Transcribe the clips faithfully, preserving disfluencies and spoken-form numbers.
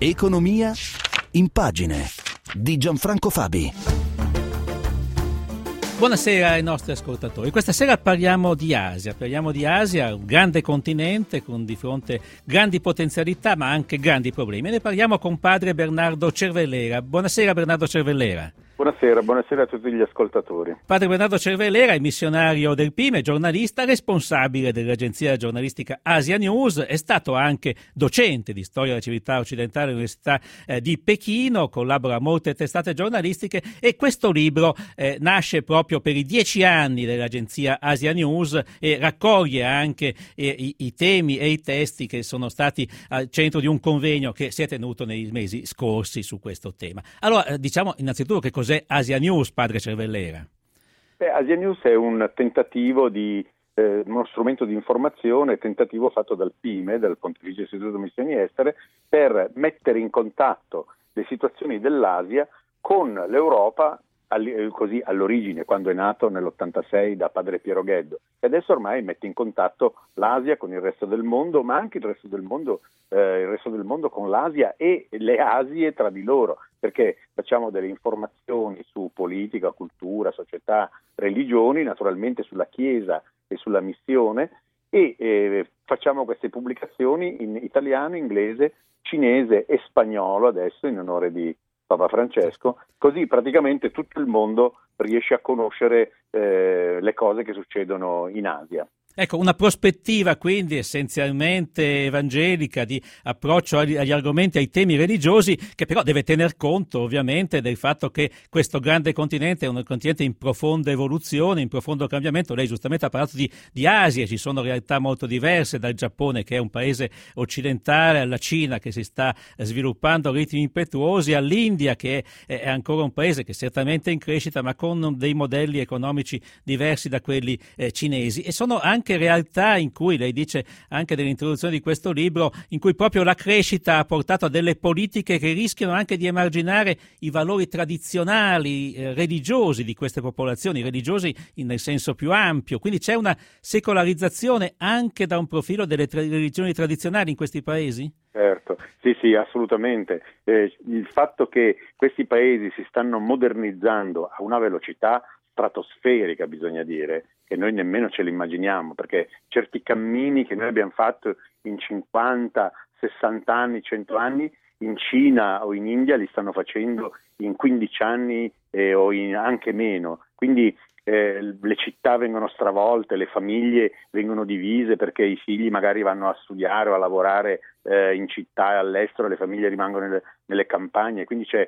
Economia in pagine di Gianfranco Fabi. Buonasera ai nostri ascoltatori. Questa sera parliamo di Asia, parliamo di Asia, un grande continente con di fronte grandi potenzialità ma anche grandi problemi. E ne parliamo con padre Bernardo Cervellera. Buonasera Bernardo Cervellera. Buonasera, buonasera a tutti gli ascoltatori. Padre Bernardo Cervellera è missionario del P I M, è giornalista, responsabile dell'agenzia giornalistica Asia News, è stato anche docente di storia della civiltà occidentale all'Università eh, di Pechino, collabora a molte testate giornalistiche e questo libro eh, nasce proprio per i dieci anni dell'agenzia Asia News e raccoglie anche eh, i, i temi e i testi che sono stati al centro di un convegno che si è tenuto nei mesi scorsi su questo tema. Allora, eh, diciamo innanzitutto che cos'è Asia News, padre Cervellera? Beh, Asia News è un tentativo di eh, uno strumento di informazione, tentativo fatto dal P I M E, dal Pontificio Istituto Missioni Estere, per mettere in contatto le situazioni dell'Asia con l'Europa, così all'origine, quando è nato nell'ottantasei da padre Piero Gheddo, e adesso ormai mette in contatto l'Asia con il resto del mondo, ma anche il resto del mondo, eh, il resto del mondo con l'Asia e le Asie tra di loro, perché facciamo delle informazioni su politica, cultura, società, religioni, naturalmente sulla Chiesa e sulla missione, e eh, facciamo queste pubblicazioni in italiano, inglese, cinese e spagnolo adesso in onore di Papa Francesco, così praticamente tutto il mondo riesce a conoscere eh, le cose che succedono in Asia. Ecco, una prospettiva quindi essenzialmente evangelica di approccio agli, agli argomenti, ai temi religiosi, che però deve tener conto ovviamente del fatto che questo grande continente è un continente in profonda evoluzione, in profondo cambiamento. Lei giustamente ha parlato di, di Asia, ci sono realtà molto diverse, dal Giappone che è un paese occidentale, alla Cina che si sta sviluppando a ritmi impetuosi, all'India che è, è ancora un paese che certamente è in crescita ma con dei modelli economici diversi da quelli eh, cinesi, e sono anche anche realtà in cui, lei dice anche nell'introduzione di questo libro, in cui proprio la crescita ha portato a delle politiche che rischiano anche di emarginare i valori tradizionali eh, religiosi di queste popolazioni, religiosi in, nel senso più ampio. Quindi c'è una secolarizzazione anche da un profilo delle tra- religioni tradizionali in questi paesi? Certo, sì sì, assolutamente. Eh, il fatto che questi paesi si stanno modernizzando a una velocità stratosferica, bisogna dire, che noi nemmeno ce l'immaginiamo, perché certi cammini che noi abbiamo fatto in cinquanta, sessanta anni, cento anni, in Cina o in India li stanno facendo in quindici anni eh, o in anche meno. Quindi eh, le città vengono stravolte, le famiglie vengono divise perché i figli magari vanno a studiare o a lavorare eh, in città e all'estero, le famiglie rimangono nelle, nelle campagne, quindi c'è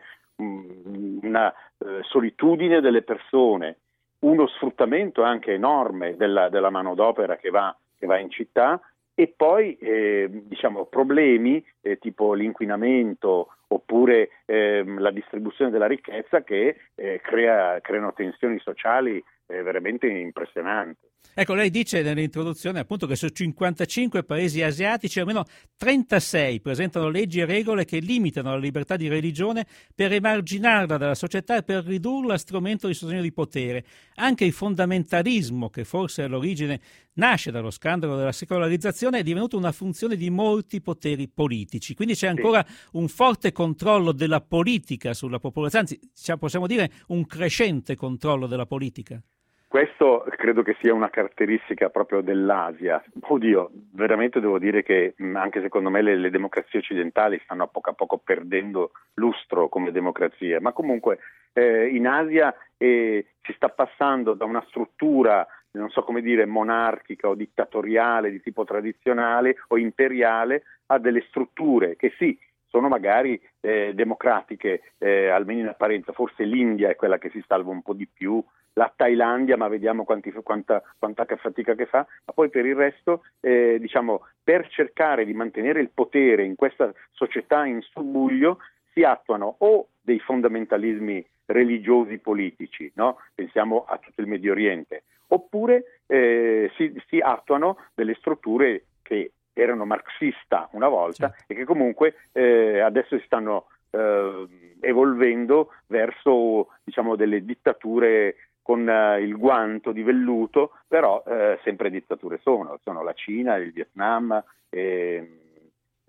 um, una uh, solitudine delle persone, uno sfruttamento anche enorme della, della manodopera che va, che va in città, e poi eh, diciamo problemi eh, tipo l'inquinamento oppure eh, la distribuzione della ricchezza che eh, crea, creano tensioni sociali eh, veramente impressionanti. Ecco, lei dice nell'introduzione appunto che su cinquantacinque paesi asiatici almeno trentasei presentano leggi e regole che limitano la libertà di religione per emarginarla dalla società e per ridurla a strumento di sostegno di potere. Anche il fondamentalismo, che forse all'origine nasce dallo scandalo della secolarizzazione, è divenuto una funzione di molti poteri politici. Quindi c'è ancora sì. un forte controllo della politica sulla popolazione, anzi possiamo dire un crescente controllo della politica. Questo credo che sia una caratteristica proprio dell'Asia. Oddio, veramente devo dire che anche secondo me le, le democrazie occidentali stanno a poco a poco perdendo lustro come democrazia, ma comunque eh, in Asia eh, si sta passando da una struttura, non so come dire, monarchica o dittatoriale di tipo tradizionale o imperiale a delle strutture che sì, sono magari eh, democratiche, eh, almeno in apparenza. Forse l'India è quella che si salva un po' di più, la Thailandia, ma vediamo quanti, quanta, quanta fatica che fa, ma poi per il resto, eh, diciamo, per cercare di mantenere il potere in questa società in subbuglio, si attuano o dei fondamentalismi religiosi politici, no? Pensiamo a tutto il Medio Oriente, oppure eh, si, si attuano delle strutture che erano marxista una volta sì. e che comunque eh, adesso si stanno eh, evolvendo verso, diciamo, delle dittature con uh, il guanto di velluto, però uh, sempre dittature sono, sono la Cina, il Vietnam e, e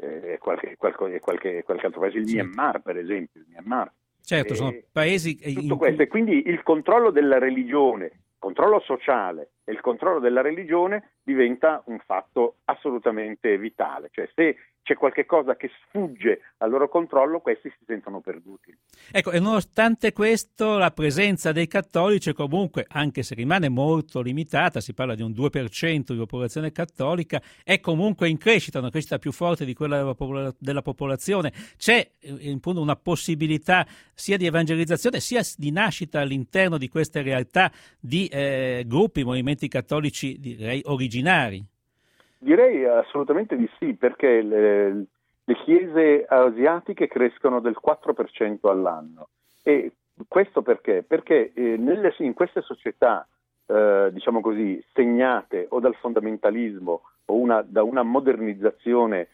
qualche, qualche, qualche, qualche altro paese, il Sì. Myanmar per esempio, il Myanmar. Certo, sono E paesi tutto in questo, cui... e quindi il controllo della religione, il controllo sociale e il controllo della religione diventa un fatto assolutamente vitale, cioè se c'è qualche cosa che sfugge al loro controllo, questi si sentono perduti. Ecco, e nonostante questo la presenza dei cattolici comunque, anche se rimane molto limitata, si parla di un due per cento di popolazione cattolica, è comunque in crescita, una crescita più forte di quella della, popola- della popolazione. C'è eh, in fondo una possibilità sia di evangelizzazione sia di nascita all'interno di queste realtà di eh, gruppi, movimenti cattolici direi originari. Direi assolutamente di sì, perché le, le chiese asiatiche crescono del quattro per cento all'anno. E questo perché? Perché eh, nelle, in queste società, eh, diciamo così, segnate o dal fondamentalismo o una, da una modernizzazione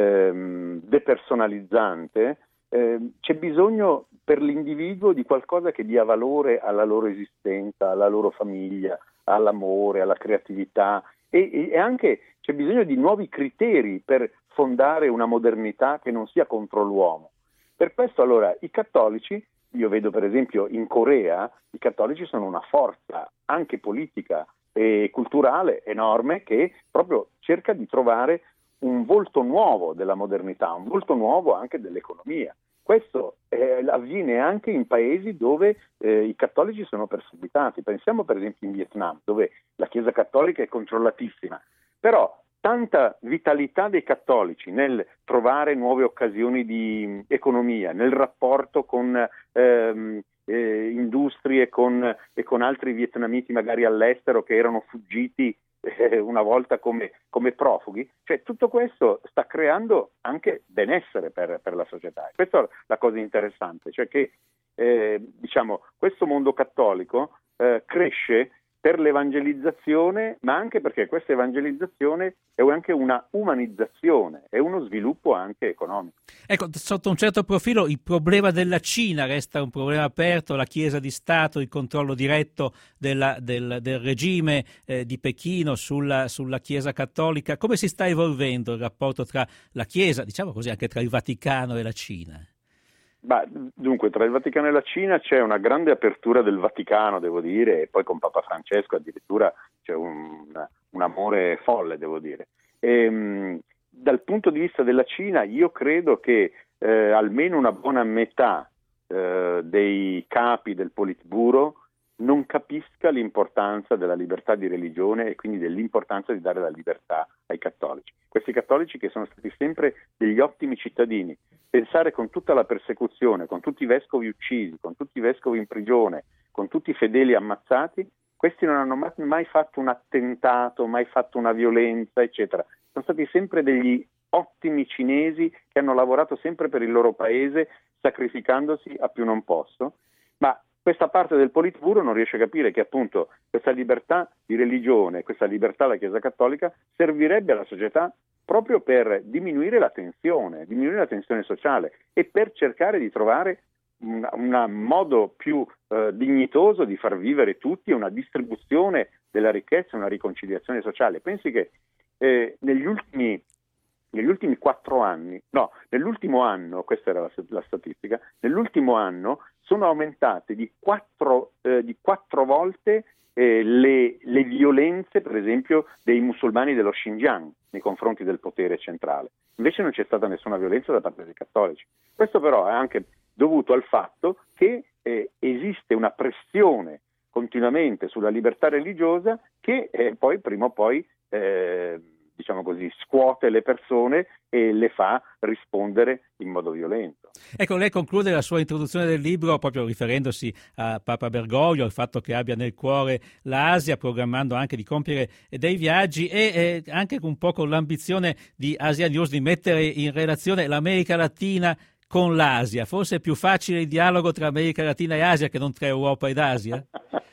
ehm, depersonalizzante, eh, c'è bisogno per l'individuo di qualcosa che dia valore alla loro esistenza, alla loro famiglia, all'amore, alla creatività e, e anche c'è bisogno di nuovi criteri per fondare una modernità che non sia contro l'uomo. Per questo allora i cattolici, io vedo per esempio in Corea, i cattolici sono una forza anche politica e culturale enorme che proprio cerca di trovare un volto nuovo della modernità, un volto nuovo anche dell'economia. Questo eh, avviene anche in paesi dove eh, i cattolici sono perseguitati. Pensiamo per esempio in Vietnam, dove la Chiesa cattolica è controllatissima, però tanta vitalità dei cattolici nel trovare nuove occasioni di economia, nel rapporto con ehm, eh, industrie con, e con altri vietnamiti magari all'estero che erano fuggiti eh, una volta come, come profughi, cioè tutto questo sta creando anche benessere per, per la società. E questa è la cosa interessante, cioè che eh, diciamo, questo mondo cattolico eh, cresce per l'evangelizzazione, ma anche perché questa evangelizzazione è anche una umanizzazione, è uno sviluppo anche economico. Ecco, sotto un certo profilo il problema della Cina resta un problema aperto, la Chiesa di Stato, il controllo diretto della, del, del regime eh, di Pechino sulla, sulla Chiesa cattolica. Come si sta evolvendo il rapporto tra la Chiesa, diciamo così, anche tra il Vaticano e la Cina? Bah, dunque, tra il Vaticano e la Cina c'è una grande apertura del Vaticano, devo dire, e poi con Papa Francesco addirittura c'è un, un amore folle, devo dire. E, mh, dal punto di vista della Cina, io credo che eh, almeno una buona metà eh, dei capi del Politburo non capisca l'importanza della libertà di religione e quindi dell'importanza di dare la libertà ai cattolici. Questi cattolici che sono stati sempre degli ottimi cittadini, pensare con tutta la persecuzione, con tutti i vescovi uccisi, con tutti i vescovi in prigione, con tutti i fedeli ammazzati, questi non hanno mai, mai fatto un attentato, mai fatto una violenza, eccetera. Sono stati sempre degli ottimi cinesi che hanno lavorato sempre per il loro paese, sacrificandosi a più non posso, ma questa parte del Politburo non riesce a capire che appunto questa libertà di religione, questa libertà della Chiesa Cattolica servirebbe alla società proprio per diminuire la tensione, diminuire la tensione sociale e per cercare di trovare un, un modo più eh, dignitoso di far vivere tutti, una distribuzione della ricchezza, una riconciliazione sociale. Pensi che eh, negli ultimi negli ultimi quattro anni, no, nell'ultimo anno, questa era la, la statistica, nell'ultimo anno sono aumentate di quattro, eh, di quattro volte eh, le, le violenze, per esempio, dei musulmani dello Xinjiang nei confronti del potere centrale. Invece non c'è stata nessuna violenza da parte dei cattolici. Questo però è anche dovuto al fatto che eh, esiste una pressione continuamente sulla libertà religiosa che eh, poi prima o poi eh, diciamo così, scuote le persone e le fa rispondere in modo violento. Ecco, lei conclude la sua introduzione del libro proprio riferendosi a Papa Bergoglio, al fatto che abbia nel cuore l'Asia, programmando anche di compiere dei viaggi e eh, anche un po' con l'ambizione di Asia News di mettere in relazione l'America Latina con l'Asia. Forse è più facile il dialogo tra America Latina e Asia che non tra Europa ed Asia?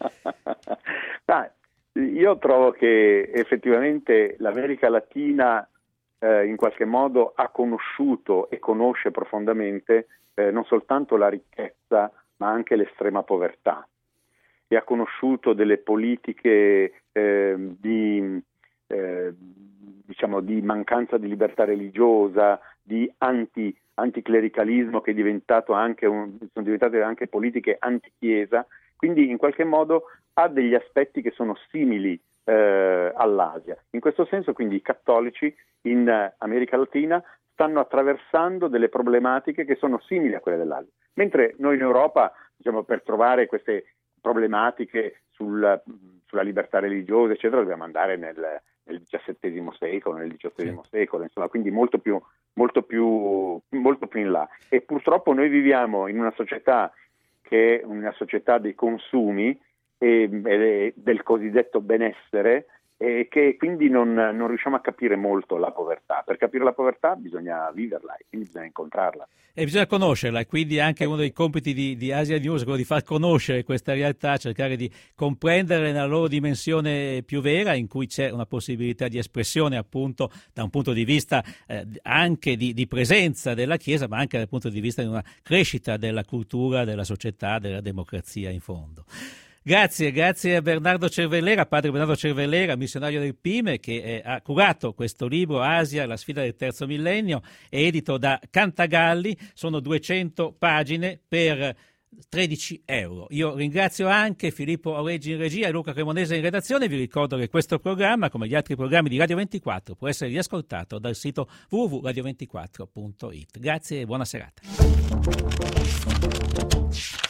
ah, Io trovo che effettivamente l'America Latina eh, in qualche modo ha conosciuto e conosce profondamente eh, non soltanto la ricchezza ma anche l'estrema povertà e ha conosciuto delle politiche eh, di, eh, diciamo, di mancanza di libertà religiosa, di anti, anticlericalismo che è diventato anche un, sono diventate anche politiche anti-chiesa, quindi in qualche modo ha degli aspetti che sono simili eh, all'Asia. In questo senso quindi i cattolici in America Latina stanno attraversando delle problematiche che sono simili a quelle dell'Asia, mentre noi in Europa, diciamo, per trovare queste problematiche sul, sulla libertà religiosa eccetera dobbiamo andare nel, nel diciassettesimo secolo, nel diciottesimo sì. secolo, insomma, quindi molto più, molto più, molto più in là. E purtroppo noi viviamo in una società che è una società dei consumi e, e del cosiddetto benessere, e che quindi non, non riusciamo a capire molto la povertà. Per capire la povertà bisogna viverla e quindi bisogna incontrarla. E bisogna conoscerla, e quindi anche uno dei compiti di, di Asia News è quello di far conoscere questa realtà, cercare di comprendere nella loro dimensione più vera, in cui c'è una possibilità di espressione appunto da un punto di vista eh, anche di, di presenza della Chiesa, ma anche dal punto di vista di una crescita della cultura, della società, della democrazia in fondo. Grazie, grazie a Bernardo Cervellera, padre Bernardo Cervellera, missionario del Pime, che eh, ha curato questo libro Asia, la sfida del terzo millennio, è edito da Cantagalli, sono duecento pagine per tredici euro. Io ringrazio anche Filippo Aureggi in regia e Luca Cremonese in redazione. Vi ricordo che questo programma, come gli altri programmi di Radio ventiquattro, può essere riascoltato dal sito w w w punto radio ventiquattro punto it. Grazie e buona serata.